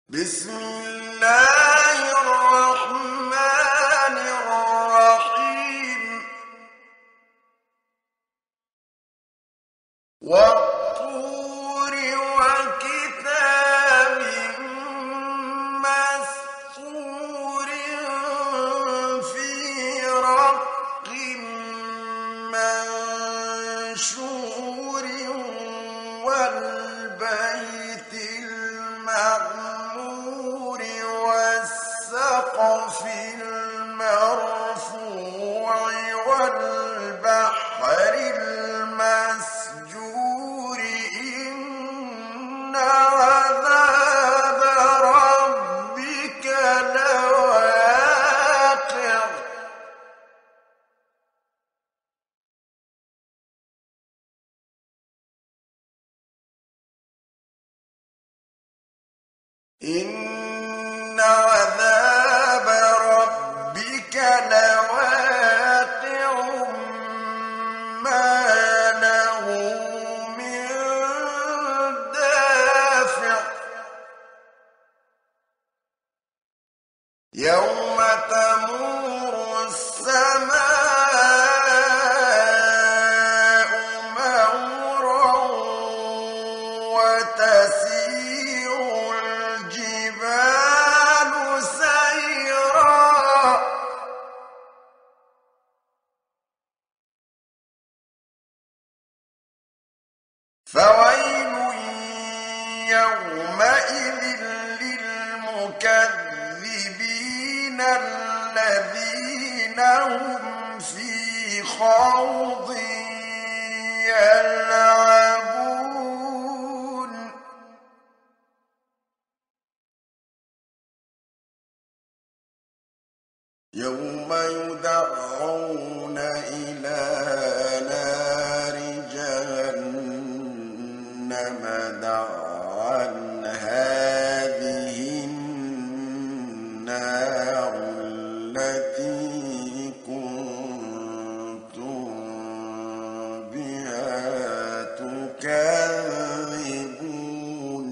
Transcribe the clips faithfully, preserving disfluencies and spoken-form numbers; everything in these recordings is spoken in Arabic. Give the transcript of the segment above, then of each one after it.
بسم الله الرحمن الرحيم والطور وكتاب مسطور في رق منشور والبيت المعمور والسقف المرفوع والبحر المسجور إن عذاب ربك لواقع إن عذاب ربك لواقع ما له من دافع يوم تمور السماء مورا وتسير الجبال سيرا فويل يومئذ للمكذبين الذين هم في خوض يلعبون يوم يدعون إلى نار جهنم دعا هذه النار التي كنتم بها تكذبون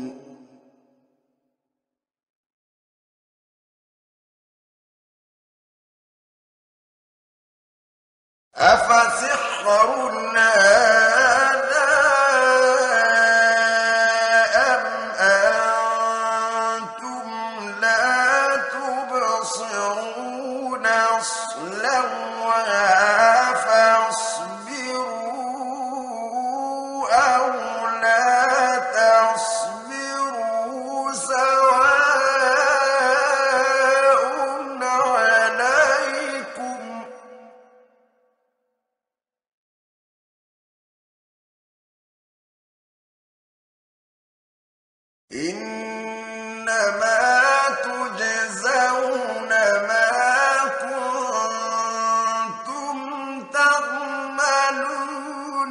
أفسحر هذا أم أنتم لا تبصرون اصلوها فاصبروا أو لا تصبروا سواء عليكم إنما تجزون ما كنتم تعملون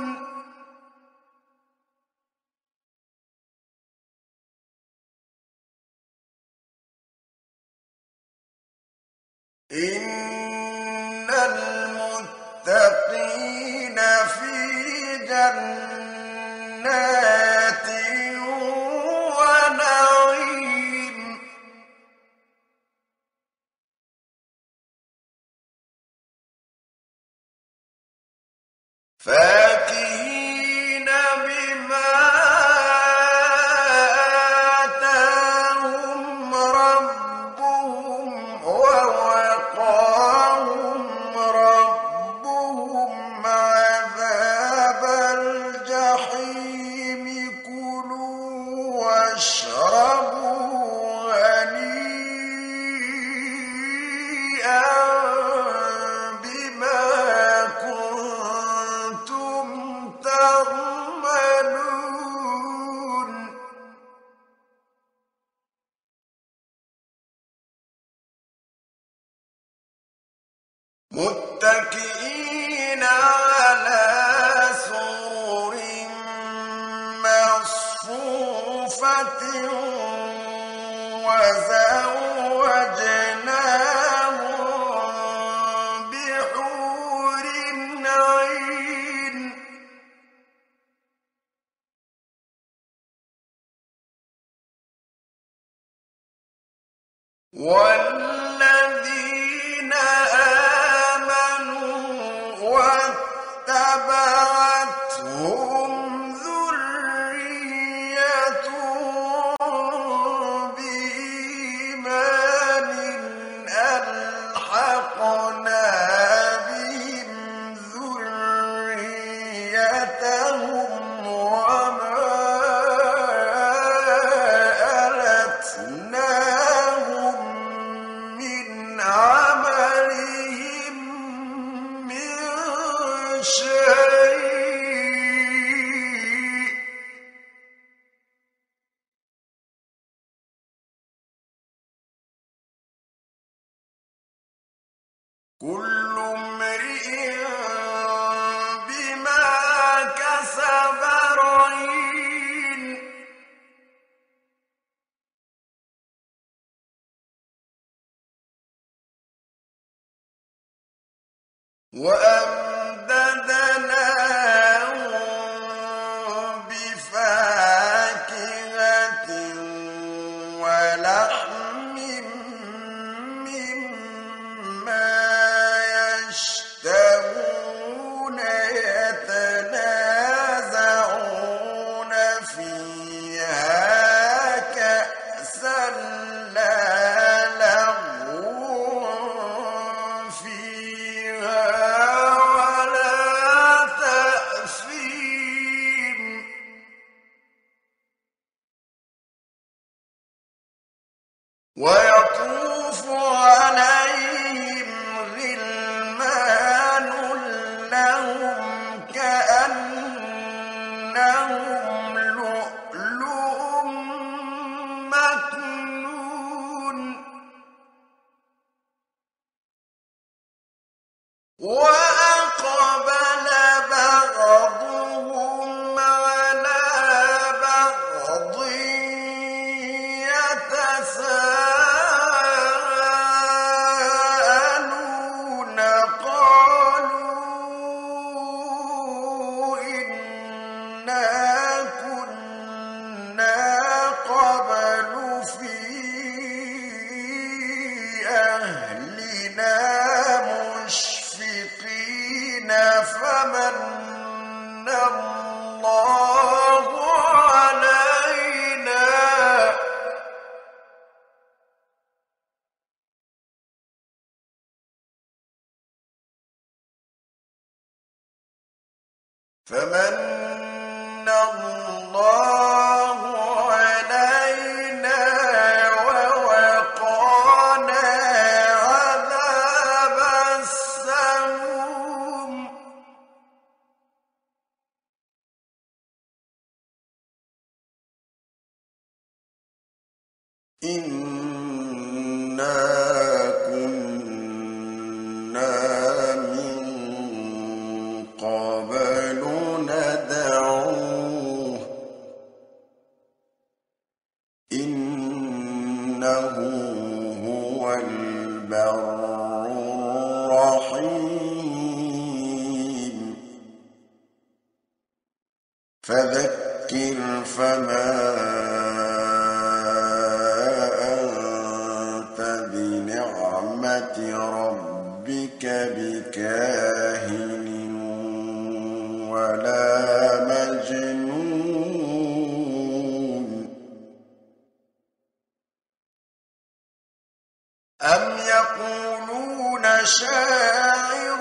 إن المتقين في جنات ونعيم فاكهين بما آتاهم ربهم ووقاهم ربهم عذاب الجحيم كلوا واشربوا هنيئا بما كنتم تعملون متكئين على سرر مصفوفة وزوجناهم بحور عين والذين آمنوا واتبعتهم ذريتهم بإيمان ألحقنا بهم ذريتهم وما ألتناهم من عملهم من شيء كل امرئ بما كسب رهين وأمددناهم بفاكهة ولحم مما يشتهون يتنازعون فيها كأسا لا لغو فيها ولا تأثيم ويطوف عليهم غلمان لهم كأنهم لؤلؤ مكنون وأقبل بعضهم على بعض يتساءلون قالوا إنا كنا قبل في أهلنا مشفقين فمن الله علينا فمن الله علينا ووقانا عذاب السموم إنا كنا من قبل ندعوه إنه هو البر الرحيم فذكر فما أنت بنعمة ربك بكاهن ولا مجنون أم يقولون شاعر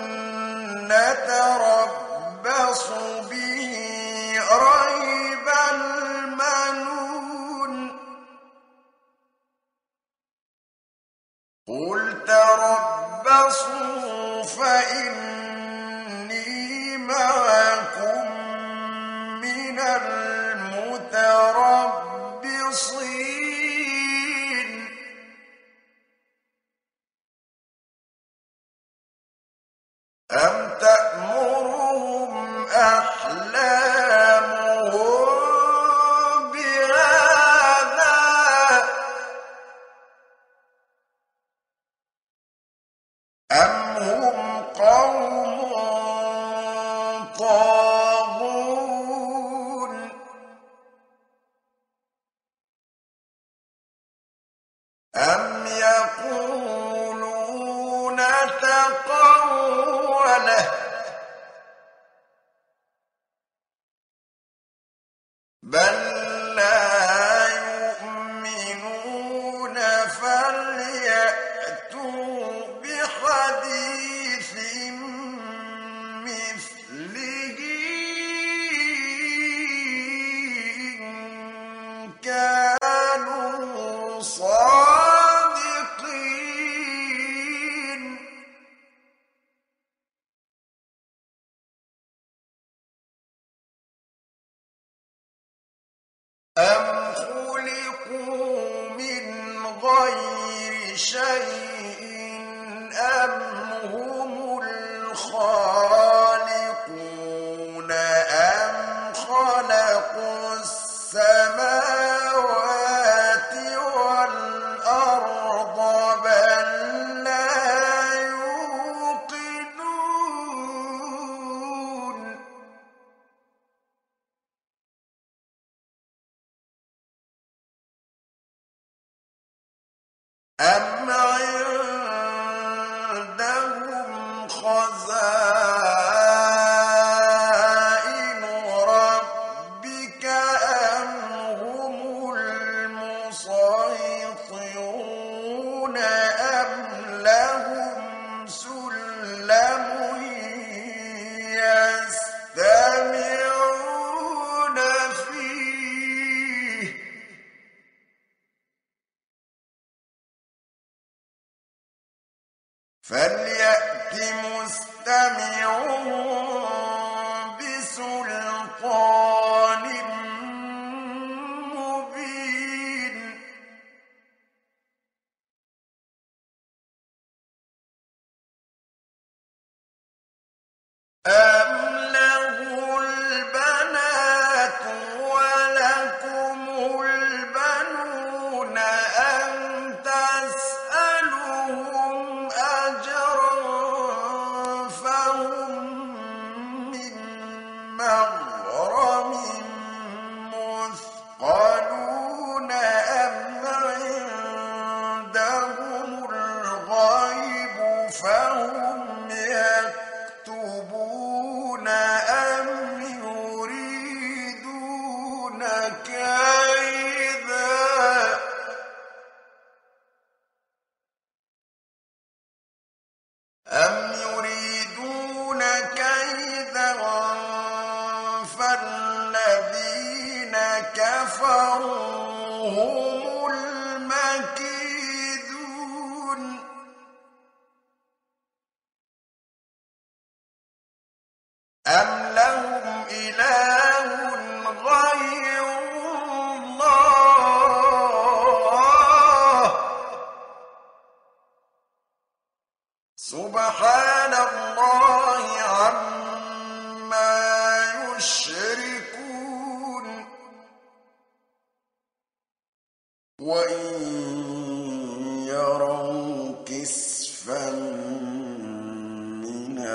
نتربص به ريب المنون قل تربصوا فإني معكم من المتربصين أم تأمرهم أحلامهم بهذا أم هم قوم طاغون أم يقولون تقوله بل لا يؤمنون فليأتوا بحديث مثله إن كانوا صادقين أم خلقوا من غير شيء أم هم الخالقون أم خلقوا السماوات والأرض بل لا يوقنون أم عندهم خزائن ربك أم هم المسيطرون أم لهم سلم يستمعون فيه فليأت مستمعهم بسلطان مبين أم له البنات ولكم البنون أم تسألهم أجرا فهم من مغرم مثقلون أم عندهم الغيب فهم يكتبون أم يريدون كيدا أم يريدون كيدا فالذين كفروا هم المكيدون أم لهم إله غير الله سبحان الله عما يشركون وإن يروا كسفا من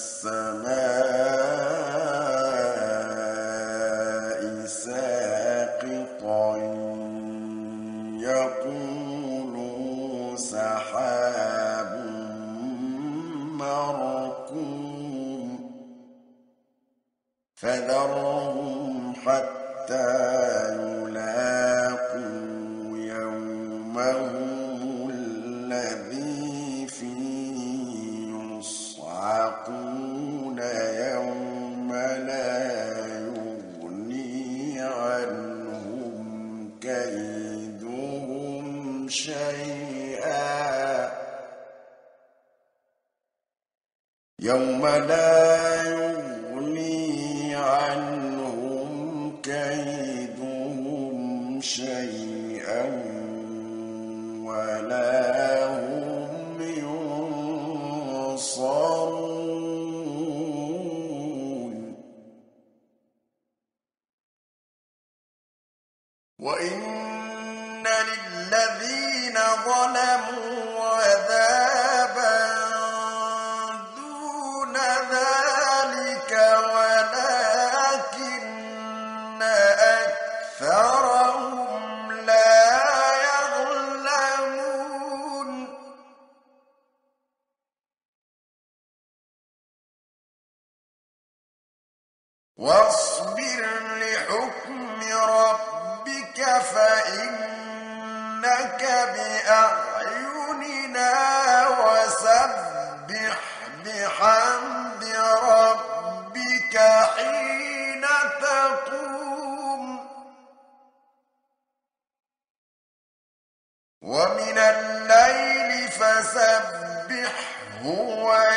السماء ساقطا يقولوا سحاب مركوم فذرهم حتى يلاقوا يومهم الذي فيه يصعقون يوم لا يغني عنهم كيدهم شيئا يوم لا يغني عنهم كيدهم شيئا ولا هم ينصرون وإن للذين ظلموا عذابا دون ذلك ولكن أكثرهم لا يعلمون واصبر لحكم ربك فإنك بأعيننا وسبح بحمد ربك حين تقوم ومن الليل فسبحه